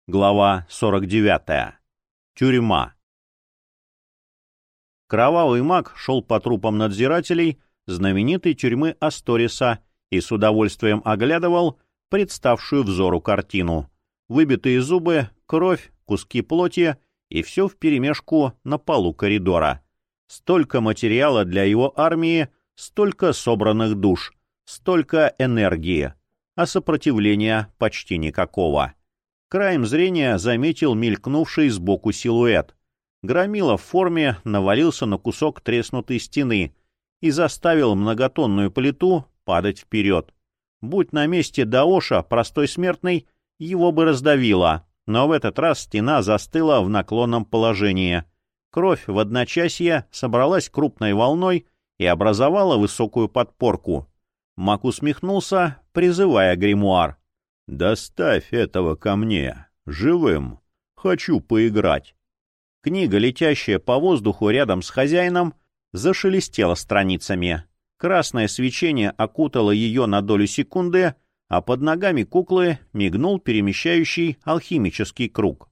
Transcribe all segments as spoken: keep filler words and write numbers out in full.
Глава сорок девятая. Тюрьма. Кровавый маг шел по трупам надзирателей знаменитой тюрьмы Асториса и с удовольствием оглядывал представшую взору картину. Выбитые зубы, кровь, куски плоти и все вперемешку на полу коридора. Столько материала для его армии, столько собранных душ, столько энергии, а сопротивления почти никакого. Краем зрения заметил мелькнувший сбоку силуэт. Громила в форме навалился на кусок треснутой стены и заставил многотонную плиту падать вперед. Будь на месте Даоша простой смертный, его бы раздавило, но в этот раз стена застыла в наклонном положении. Кровь в одночасье собралась крупной волной и образовала высокую подпорку. Маг усмехнулся, призывая гримуар. «Доставь этого ко мне, живым. Хочу поиграть». Книга, летящая по воздуху рядом с хозяином, зашелестела страницами. Красное свечение окутало ее на долю секунды, а под ногами куклы мигнул перемещающий алхимический круг.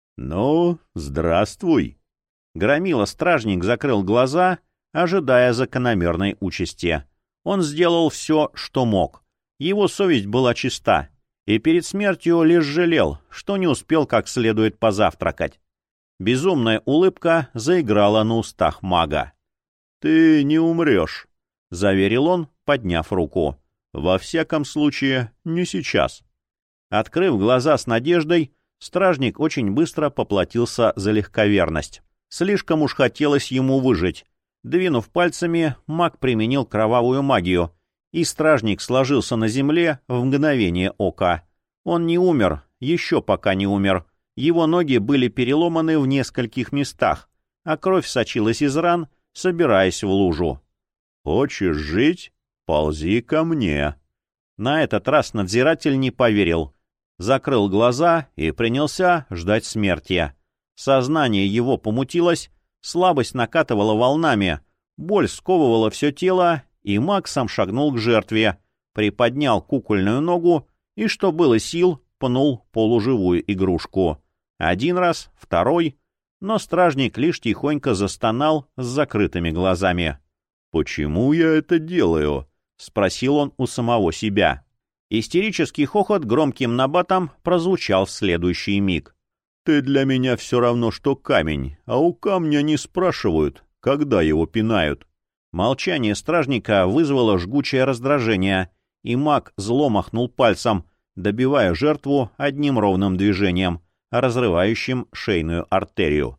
«Ну, здравствуй!» Громила-стражник закрыл глаза, ожидая закономерной участи. Он сделал все, что мог. Его совесть была чиста. И перед смертью лишь жалел, что не успел как следует позавтракать. Безумная улыбка заиграла на устах мага. «Ты не умрешь», — заверил он, подняв руку. «Во всяком случае, не сейчас». Открыв глаза с надеждой, стражник очень быстро поплатился за легковерность. Слишком уж хотелось ему выжить. Двинув пальцами, маг применил кровавую магию, и стражник сложился на земле в мгновение ока. Он не умер, еще пока не умер. Его ноги были переломаны в нескольких местах, а кровь сочилась из ран, собираясь в лужу. «Хочешь жить? Ползи ко мне». На этот раз надзиратель не поверил. Закрыл глаза и принялся ждать смерти. Сознание его помутилось, слабость накатывала волнами, боль сковывала все тело, и маг сам шагнул к жертве, приподнял кукольную ногу и, что было сил, пнул полуживую игрушку. Один раз, второй, но стражник лишь тихонько застонал с закрытыми глазами. «Почему я это делаю?» — спросил он у самого себя. Истерический хохот громким набатом прозвучал в следующий миг. «Ты для меня все равно, что камень, а у камня не спрашивают, когда его пинают». Молчание стражника вызвало жгучее раздражение, и маг зло махнул пальцем, добивая жертву одним ровным движением, разрывающим шейную артерию.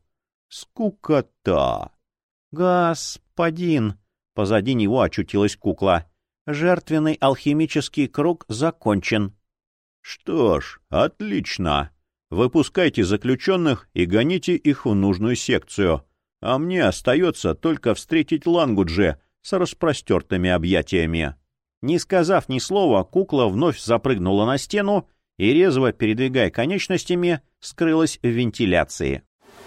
«Скукота!» «Господин!» — позади него очутилась кукла. «Жертвенный алхимический круг закончен». «Что ж, отлично. Выпускайте заключенных и гоните их в нужную секцию. А мне остается только встретить Лангудже с распростертыми объятиями». Не сказав ни слова, кукла вновь запрыгнула на стену и, резво передвигая конечностями, скрылась в вентиляции.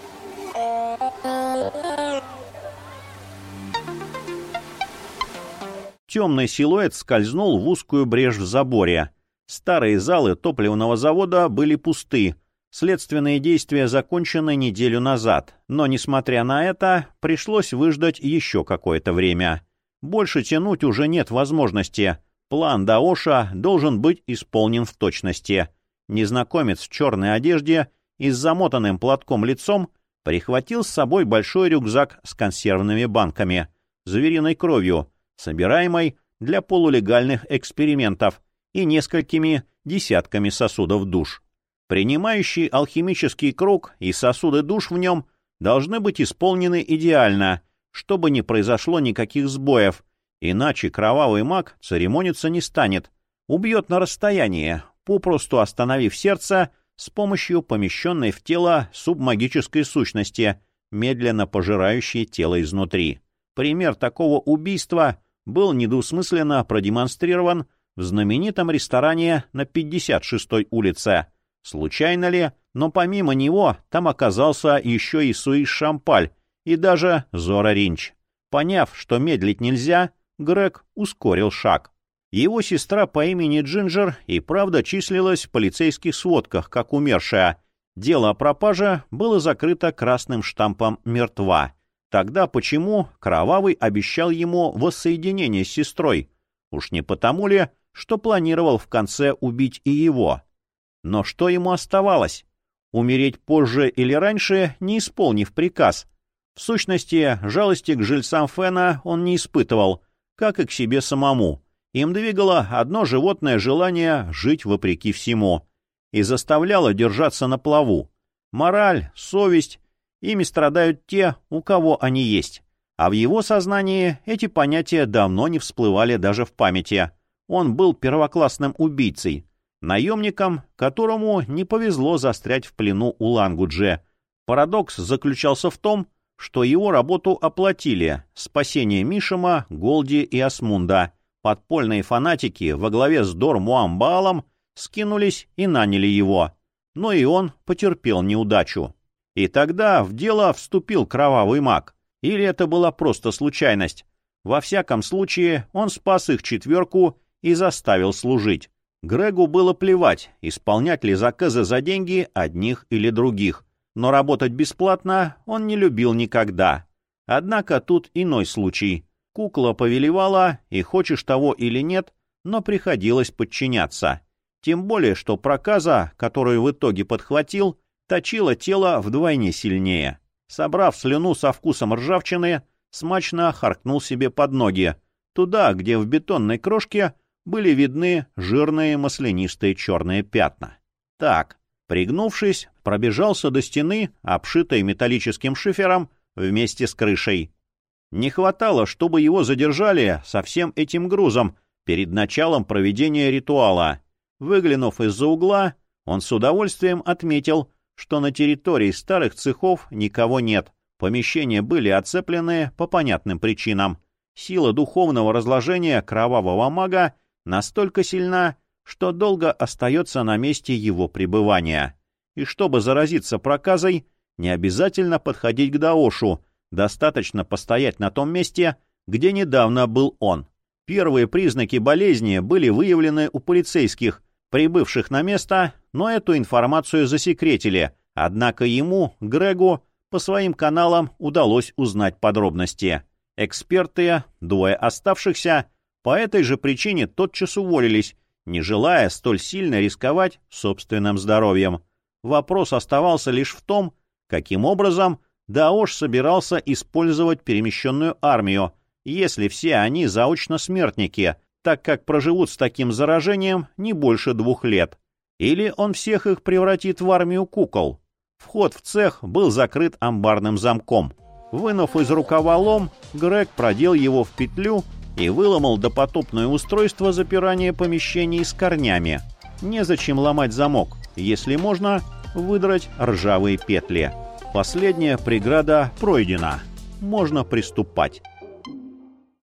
Темный силуэт скользнул в узкую брешь в заборе. Старые залы топливного завода были пусты. Следственные действия закончены неделю назад, но, несмотря на это, пришлось выждать еще какое-то время. Больше тянуть уже нет возможности. План Даоша должен быть исполнен в точности. Незнакомец в черной одежде и с замотанным платком лицом прихватил с собой большой рюкзак с консервными банками, звериной кровью, собираемой для полулегальных экспериментов, и несколькими десятками сосудов душ. Принимающий алхимический круг и сосуды душ в нем должны быть исполнены идеально, чтобы не произошло никаких сбоев, иначе кровавый маг церемониться не станет, убьет на расстоянии, попросту остановив сердце с помощью помещенной в тело субмагической сущности, медленно пожирающей тело изнутри. Пример такого убийства был недвусмысленно продемонстрирован в знаменитом ресторане на пятьдесят шестой улице. Случайно ли, но помимо него там оказался еще и Суис Шампаль и даже Зора Ринч. Поняв, что медлить нельзя, Грег ускорил шаг. Его сестра по имени Джинджер и правда числилась в полицейских сводках как умершая, Дело о пропаже было закрыто красным штампом «Мертва». Тогда почему Кровавый обещал ему воссоединение с сестрой? Уж не потому ли, что планировал в конце убить и его? Но что ему оставалось? Умереть позже или раньше, не исполнив приказ? В сущности, жалости к жильцам Фена он не испытывал, как и к себе самому. Им двигало одно животное желание жить вопреки всему и заставляло держаться на плаву. Мораль, совесть — ими страдают те, у кого они есть. А в его сознании эти понятия давно не всплывали даже в памяти. Он был первоклассным убийцей, наемником, которому не повезло застрять в плену у Лангудже. Парадокс заключался в том, что его работу оплатили спасение Мишима, Голди и Асмунда. Подпольные фанатики во главе с Дор Муамбаалом скинулись и наняли его. Но и он потерпел неудачу. И тогда в дело вступил Кровавый маг. Или это была просто случайность? Во всяком случае, он спас их четверку и заставил служить. Грегу было плевать, исполнять ли заказы за деньги одних или других. Но работать бесплатно он не любил никогда. Однако тут иной случай. Кукла повелевала, и хочешь того или нет, но приходилось подчиняться. Тем более, что проказа, которую в итоге подхватил, точила тело вдвойне сильнее. Собрав слюну со вкусом ржавчины, смачно харкнул себе под ноги, туда, где в бетонной крошке были видны жирные маслянистые черные пятна. Так, пригнувшись, пробежался до стены, обшитой металлическим шифером, вместе с крышей. Не хватало, чтобы его задержали со всем этим грузом перед началом проведения ритуала. Выглянув из-за угла, он с удовольствием отметил, что на территории старых цехов никого нет. Помещения были оцеплены по понятным причинам. Сила духовного разложения Кровавого мага настолько сильна, что долго остается на месте его пребывания. И чтобы заразиться проказой, не обязательно подходить к Даошу, достаточно постоять на том месте, где недавно был он. Первые признаки болезни были выявлены у полицейских, прибывших на место, но эту информацию засекретили, однако ему, Грегу, по своим каналам удалось узнать подробности. Эксперты, двое оставшихся, по этой же причине тотчас уволились, не желая столь сильно рисковать собственным здоровьем. Вопрос оставался лишь в том, каким образом Даош собирался использовать перемещенную армию, если все они заочно смертники, так как проживут с таким заражением не больше двух лет. Или он всех их превратит в армию кукол. Вход в цех был закрыт амбарным замком. Вынув из рукава лом, Грег продел его в петлю и выломал допотопное устройство запирания помещений с корнями. Незачем ломать замок, если можно выдрать ржавые петли. Последняя преграда пройдена. Можно приступать.